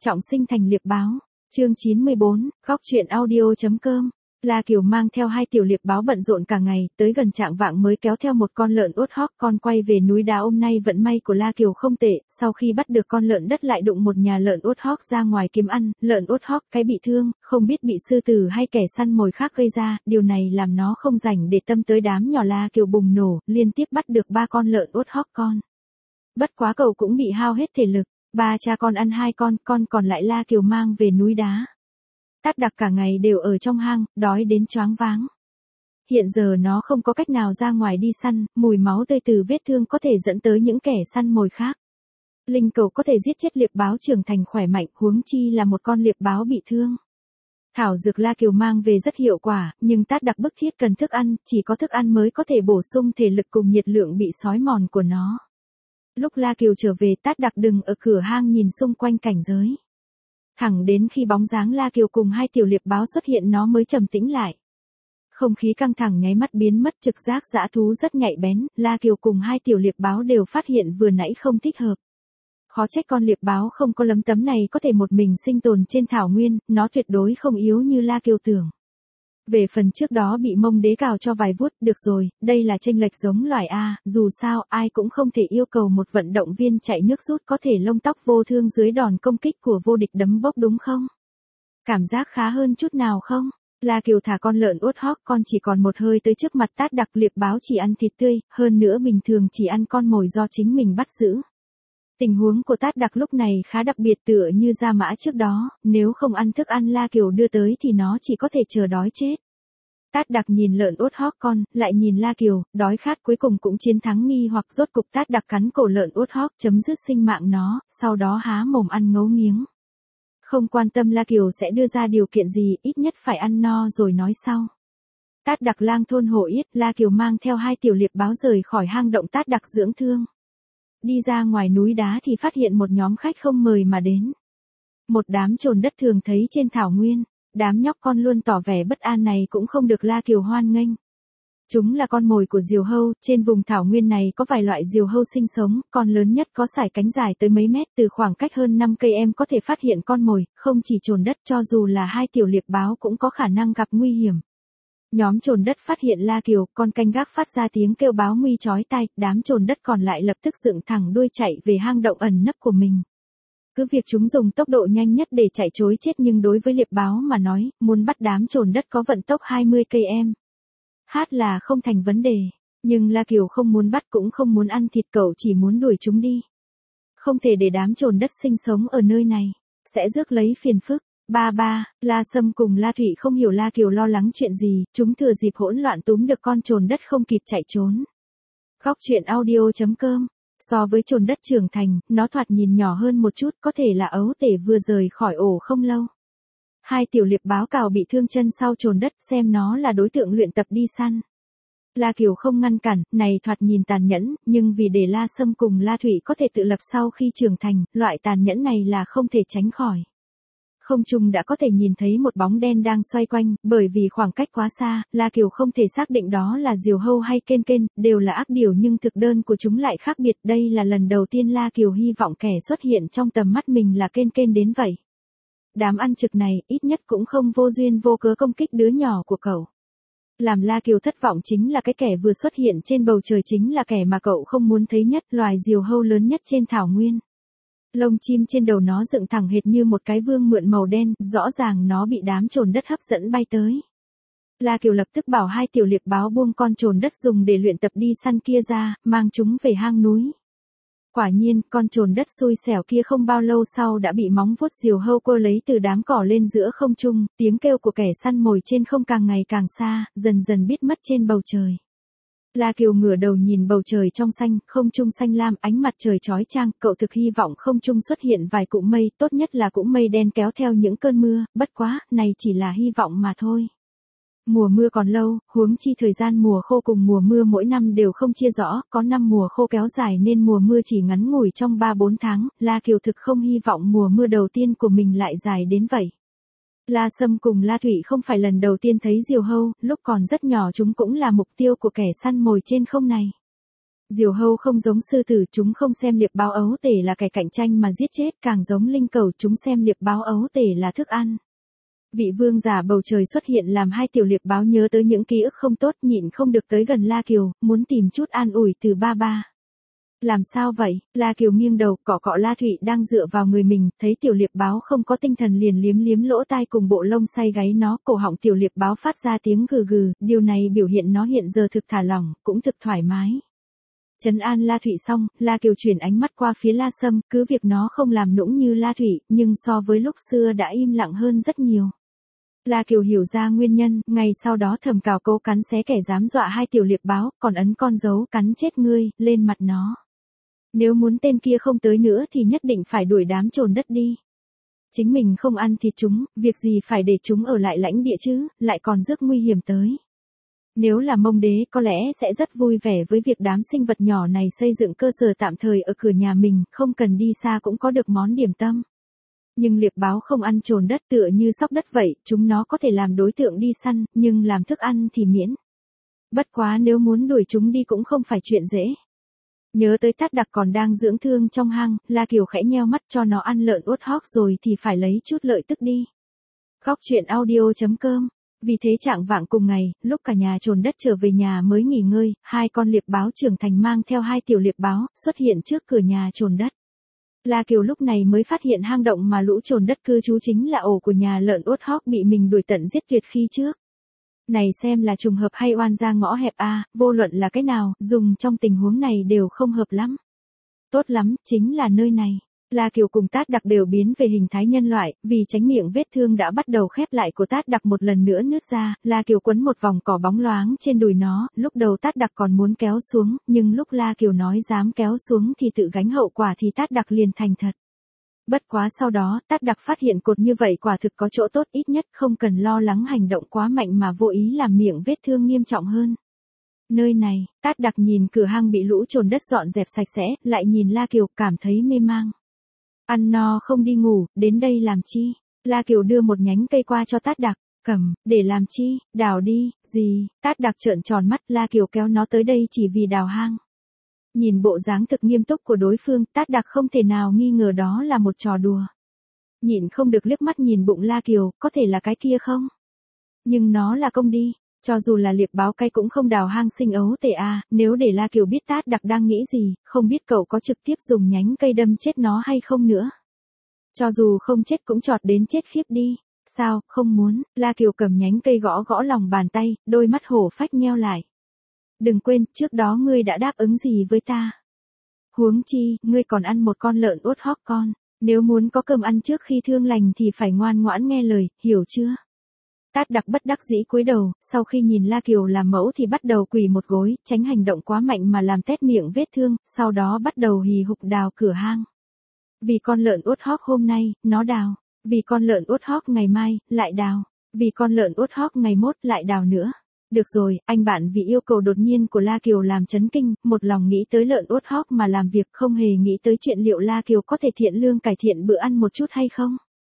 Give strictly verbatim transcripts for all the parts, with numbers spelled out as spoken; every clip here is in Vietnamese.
Trọng sinh thành liệp báo. Chương chín mươi bốn, góc truyện audio.com. La Kiều mang theo hai tiểu liệp báo bận rộn cả ngày, tới gần trạng vạng mới kéo theo một con lợn uất hóc con quay về núi đá. Hôm nay vận may của La Kiều không tệ, sau khi bắt được con lợn đất lại đụng một nhà lợn uất hóc ra ngoài kiếm ăn, lợn uất hóc cái bị thương, không biết bị sư tử hay kẻ săn mồi khác gây ra, điều này làm nó không rảnh để tâm tới đám nhỏ. La Kiều bùng nổ, liên tiếp bắt được ba con lợn uất hóc con. Bất quá cậu cũng bị hao hết thể lực, ba cha con ăn hai con, con còn lại La Kiều mang về núi đá. Tát Đặc cả ngày đều ở trong hang, đói đến choáng váng. Hiện giờ nó không có cách nào ra ngoài đi săn, mùi máu tươi từ vết thương có thể dẫn tới những kẻ săn mồi khác. Linh cầu có thể giết chết liệp báo trưởng thành khỏe mạnh, huống chi là một con liệp báo bị thương. Thảo dược La Kiều mang về rất hiệu quả, nhưng Tát Đặc bức thiết cần thức ăn, chỉ có thức ăn mới có thể bổ sung thể lực cùng nhiệt lượng bị xói mòn của nó. Lúc La Kiều trở về, Tát Đặc đứng ở cửa hang nhìn xung quanh cảnh giới. Thẳng đến khi bóng dáng La Kiều cùng hai tiểu liệp báo xuất hiện nó mới trầm tĩnh lại. Không khí căng thẳng nháy mắt biến mất, trực giác dã thú rất nhạy bén, La Kiều cùng hai tiểu liệp báo đều phát hiện vừa nãy không thích hợp. Khó trách con liệp báo không có lấm tấm này có thể một mình sinh tồn trên thảo nguyên, nó tuyệt đối không yếu như La Kiều tưởng. Về phần trước đó bị Mông Đế cào cho vài vuốt, được rồi, đây là chênh lệch giống loài A, dù sao ai cũng không thể yêu cầu một vận động viên chạy nước rút có thể lông tóc vô thương dưới đòn công kích của vô địch đấm bốc đúng không? Cảm giác khá hơn chút nào không? La Kiều thả con lợn uất hóc con chỉ còn một hơi tới trước mặt Tát Đặc. Liệp báo chỉ ăn thịt tươi, hơn nữa bình thường chỉ ăn con mồi do chính mình bắt giữ. Tình huống của Tát Đặc lúc này khá đặc biệt, tựa như Gia Mã trước đó, nếu không ăn thức ăn La Kiều đưa tới thì nó chỉ có thể chờ đói chết. Tát Đặc nhìn lợn uất hóc con, lại nhìn La Kiều, đói khát cuối cùng cũng chiến thắng nghi hoặc. Rốt cục Tát Đặc cắn cổ lợn uất hóc, chấm dứt sinh mạng nó, sau đó há mồm ăn ngấu nghiếng. Không quan tâm La Kiều sẽ đưa ra điều kiện gì, ít nhất phải ăn no rồi nói sau. Tát Đặc lang thôn hổ yết, La Kiều mang theo hai tiểu liệp báo rời khỏi hang động Tát Đặc dưỡng thương. Đi ra ngoài núi đá thì phát hiện một nhóm khách không mời mà đến. Một đám trồn đất thường thấy trên thảo nguyên, đám nhóc con luôn tỏ vẻ bất an này cũng không được La Kiều hoan nghênh. Chúng là con mồi của diều hâu, trên vùng thảo nguyên này có vài loại diều hâu sinh sống, con lớn nhất có sải cánh dài tới mấy mét, từ khoảng cách hơn năm cây em có thể phát hiện con mồi, không chỉ trồn đất cho dù là hai tiểu liệp báo cũng có khả năng gặp nguy hiểm. Nhóm trồn đất phát hiện La Kiều, con canh gác phát ra tiếng kêu báo nguy chói tai, đám trồn đất còn lại lập tức dựng thẳng đuôi chạy về hang động ẩn nấp của mình. Cứ việc chúng dùng tốc độ nhanh nhất để chạy trối chết, nhưng đối với liệp báo mà nói, muốn bắt đám trồn đất có vận tốc hai mươi cây em hát là không thành vấn đề. Nhưng La Kiều không muốn bắt cũng không muốn ăn thịt, cậu chỉ muốn đuổi chúng đi. Không thể để đám trồn đất sinh sống ở nơi này, sẽ rước lấy phiền phức. Ba ba, La Sâm cùng La Thụy không hiểu La Kiều lo lắng chuyện gì, chúng thừa dịp hỗn loạn túm được con trồn đất không kịp chạy trốn. Góc truyện audio.com. So với trồn đất trưởng thành, nó thoạt nhìn nhỏ hơn một chút, có thể là ấu tể vừa rời khỏi ổ không lâu. Hai tiểu liệp báo cào bị thương chân sau trồn đất, xem nó là đối tượng luyện tập đi săn. La Kiều không ngăn cản, này thoạt nhìn tàn nhẫn, nhưng vì để La Sâm cùng La Thụy có thể tự lập sau khi trưởng thành, loại tàn nhẫn này là không thể tránh khỏi. Không trung đã có thể nhìn thấy một bóng đen đang xoay quanh, bởi vì khoảng cách quá xa, La Kiều không thể xác định đó là diều hâu hay kên kên, đều là ác điểu nhưng thực đơn của chúng lại khác biệt. Đây là lần đầu tiên La Kiều hy vọng kẻ xuất hiện trong tầm mắt mình là kên kên đến vậy. Đám ăn trực này, ít nhất cũng không vô duyên vô cớ công kích đứa nhỏ của cậu. Làm La Kiều thất vọng chính là cái kẻ vừa xuất hiện trên bầu trời chính là kẻ mà cậu không muốn thấy nhất, loài diều hâu lớn nhất trên thảo nguyên. Lông chim trên đầu nó dựng thẳng hệt như một cái vương mượn màu đen, rõ ràng nó bị đám trồn đất hấp dẫn bay tới. La Kiều lập tức bảo hai tiểu liệp báo buông con trồn đất dùng để luyện tập đi săn kia ra, mang chúng về hang núi. Quả nhiên, con trồn đất xui xẻo kia không bao lâu sau đã bị móng vuốt diều hâu quơ lấy từ đám cỏ lên giữa không trung, tiếng kêu của kẻ săn mồi trên không càng ngày càng xa, dần dần biết mất trên bầu trời. La Kiều ngửa đầu nhìn bầu trời trong xanh, không trung xanh lam, ánh mặt trời chói chang, cậu thực hy vọng không trung xuất hiện vài cụm mây, tốt nhất là cụm mây đen kéo theo những cơn mưa, bất quá, này chỉ là hy vọng mà thôi. Mùa mưa còn lâu, huống chi thời gian mùa khô cùng mùa mưa mỗi năm đều không chia rõ, có năm mùa khô kéo dài nên mùa mưa chỉ ngắn ngủi trong ba bốn tháng, La Kiều thực không hy vọng mùa mưa đầu tiên của mình lại dài đến vậy. La Sâm cùng La Thụy không phải lần đầu tiên thấy diều hâu, lúc còn rất nhỏ chúng cũng là mục tiêu của kẻ săn mồi trên không này. Diều hâu không giống sư tử, chúng không xem liệp báo ấu tể là kẻ cạnh tranh mà giết chết, càng giống linh cẩu, chúng xem liệp báo ấu tể là thức ăn. Vị vương giả bầu trời xuất hiện làm hai tiểu liệp báo nhớ tới những ký ức không tốt, nhịn không được tới gần La Kiều, muốn tìm chút an ủi từ ba ba. Làm sao vậy? La Kiều nghiêng đầu, cọ cọ La Thụy đang dựa vào người mình, thấy tiểu liệp báo không có tinh thần liền liếm liếm lỗ tai cùng bộ lông say gáy nó, cổ họng tiểu liệp báo phát ra tiếng gừ gừ, điều này biểu hiện nó hiện giờ thực thả lỏng, cũng thực thoải mái. Trấn an La Thụy xong, La Kiều chuyển ánh mắt qua phía La Sâm, cứ việc nó không làm nũng như La Thụy, nhưng so với lúc xưa đã im lặng hơn rất nhiều. La Kiều hiểu ra nguyên nhân, ngày sau đó thầm cào cấu cắn xé kẻ dám dọa hai tiểu liệp báo, còn ấn con dấu cắn chết ngươi, lên mặt nó. Nếu muốn tên kia không tới nữa thì nhất định phải đuổi đám trồn đất đi. Chính mình không ăn thịt chúng, việc gì phải để chúng ở lại lãnh địa chứ, lại còn rước nguy hiểm tới. Nếu là Mông Đế có lẽ sẽ rất vui vẻ với việc đám sinh vật nhỏ này xây dựng cơ sở tạm thời ở cửa nhà mình, không cần đi xa cũng có được món điểm tâm. Nhưng liệp báo không ăn trồn đất tựa như sóc đất vậy, chúng nó có thể làm đối tượng đi săn, nhưng làm thức ăn thì miễn. Bất quá nếu muốn đuổi chúng đi cũng không phải chuyện dễ. Nhớ tới Tát Đặc còn đang dưỡng thương trong hang, La Kiều khẽ nheo mắt cho nó ăn lợn uất hóc rồi thì phải lấy chút lợi tức đi. Góc truyện audio chấm com. Vì thế trạng vạng cùng ngày, lúc cả nhà trồn đất trở về nhà mới nghỉ ngơi, hai con liệp báo trưởng thành mang theo hai tiểu liệp báo, xuất hiện trước cửa nhà trồn đất. La Kiều lúc này mới phát hiện hang động mà lũ trồn đất cư trú chính là ổ của nhà lợn uất hóc bị mình đuổi tận giết tuyệt khi trước. Này xem là trùng hợp hay oan ra ngõ hẹp a, vô luận là cái nào, dùng trong tình huống này đều không hợp lắm. Tốt lắm, chính là nơi này. La Kiều cùng Tát Đặc đều biến về hình thái nhân loại, vì tránh miệng vết thương đã bắt đầu khép lại của Tát Đặc một lần nữa nứt ra, La Kiều quấn một vòng cỏ bóng loáng trên đùi nó, lúc đầu Tát Đặc còn muốn kéo xuống, nhưng lúc La Kiều nói dám kéo xuống thì tự gánh hậu quả thì Tát Đặc liền thành thật. Bất quá sau đó, Tát Đặc phát hiện cột như vậy quả thực có chỗ tốt, ít nhất không cần lo lắng hành động quá mạnh mà vô ý làm miệng vết thương nghiêm trọng hơn. Nơi này, Tát Đặc nhìn cửa hang bị lũ trồn đất dọn dẹp sạch sẽ, lại nhìn La Kiều, cảm thấy mê mang. Ăn no không đi ngủ, đến đây làm chi? La Kiều đưa một nhánh cây qua cho Tát Đặc, cầm, để làm chi, đào đi, gì? Tát Đặc trợn tròn mắt, La Kiều kéo nó tới đây chỉ vì đào hang. Nhìn bộ dáng thực nghiêm túc của đối phương, Tát Đặc không thể nào nghi ngờ đó là một trò đùa. Nhịn không được liếc mắt nhìn bụng La Kiều, có thể là cái kia không? Nhưng nó là công đi, cho dù là liệp báo cay cũng không đào hang sinh ấu tể à, nếu để La Kiều biết Tát Đặc đang nghĩ gì, không biết cậu có trực tiếp dùng nhánh cây đâm chết nó hay không nữa. Cho dù không chết cũng chọt đến chết khiếp đi. Sao, không muốn? La Kiều cầm nhánh cây gõ gõ lòng bàn tay, đôi mắt hổ phách nheo lại. Đừng quên, trước đó ngươi đã đáp ứng gì với ta. Huống chi, ngươi còn ăn một con lợn uất hóc con. Nếu muốn có cơm ăn trước khi thương lành thì phải ngoan ngoãn nghe lời, hiểu chưa? Tát Đặc bất đắc dĩ cúi đầu, sau khi nhìn La Kiều làm mẫu thì bắt đầu quỳ một gối, tránh hành động quá mạnh mà làm tét miệng vết thương, sau đó bắt đầu hì hục đào cửa hang. Vì con lợn uất hóc hôm nay, nó đào. Vì con lợn uất hóc ngày mai, lại đào. Vì con lợn uất hóc ngày mốt, lại đào nữa. Được rồi, anh bạn vì yêu cầu đột nhiên của La Kiều làm chấn kinh, một lòng nghĩ tới lợn uất hóc mà làm việc, không hề nghĩ tới chuyện liệu La Kiều có thể thiện lương cải thiện bữa ăn một chút hay không.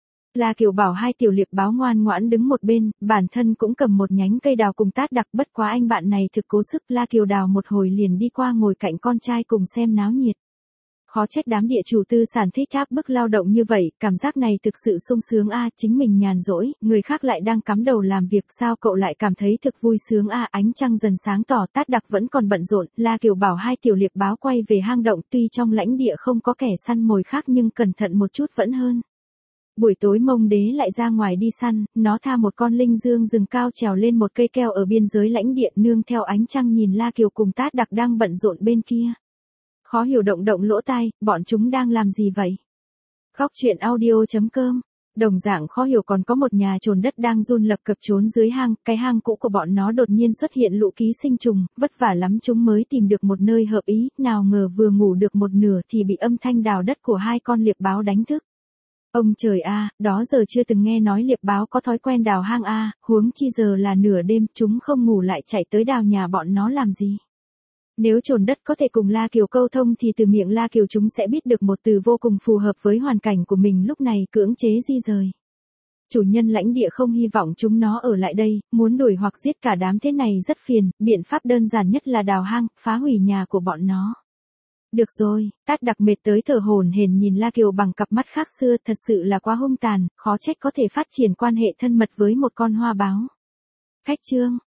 La Kiều bảo hai tiểu liệp báo ngoan ngoãn đứng một bên, bản thân cũng cầm một nhánh cây đào cùng Tát Đặc, bất quá anh bạn này thực cố sức. La Kiều đào một hồi liền đi qua ngồi cạnh con trai cùng xem náo nhiệt. Khó trách đám địa chủ tư sản thích áp bức lao động như vậy, cảm giác này thực sự sung sướng a, chính mình nhàn rỗi, người khác lại đang cắm đầu làm việc, sao cậu lại cảm thấy thực vui sướng a. Ánh trăng dần sáng tỏ, Tát Đặc vẫn còn bận rộn, La Kiều bảo hai tiểu liệp báo quay về hang động, tuy trong lãnh địa không có kẻ săn mồi khác nhưng cẩn thận một chút vẫn hơn. Buổi tối Mông Đế lại ra ngoài đi săn, nó tha một con linh dương rừng cao trèo lên một cây keo ở biên giới lãnh địa, nương theo ánh trăng nhìn La Kiều cùng Tát Đặc đang bận rộn bên kia. Khó hiểu động động lỗ tai, bọn chúng đang làm gì vậy? Góc truyện audio chấm com. Đồng dạng khó hiểu còn có một nhà trồn đất đang run lập cập trốn dưới hang, cái hang cũ của bọn nó đột nhiên xuất hiện lũ ký sinh trùng, vất vả lắm chúng mới tìm được một nơi hợp ý, nào ngờ vừa ngủ được một nửa thì bị âm thanh đào đất của hai con liệp báo đánh thức. Ông trời a, đó giờ chưa từng nghe nói liệp báo có thói quen đào hang a, huống chi giờ là nửa đêm, chúng không ngủ lại chạy tới đào nhà bọn nó làm gì. Nếu trồn đất có thể cùng La Kiều câu thông thì từ miệng La Kiều chúng sẽ biết được một từ vô cùng phù hợp với hoàn cảnh của mình lúc này, cưỡng chế di rời. Chủ nhân lãnh địa không hy vọng chúng nó ở lại đây, muốn đuổi hoặc giết cả đám thế này rất phiền, biện pháp đơn giản nhất là đào hang, phá hủy nhà của bọn nó. Được rồi, Tát Đặc mệt tới thở hổn hển nhìn La Kiều bằng cặp mắt khác xưa, thật sự là quá hung tàn, khó trách có thể phát triển quan hệ thân mật với một con hoa báo. Khách trương,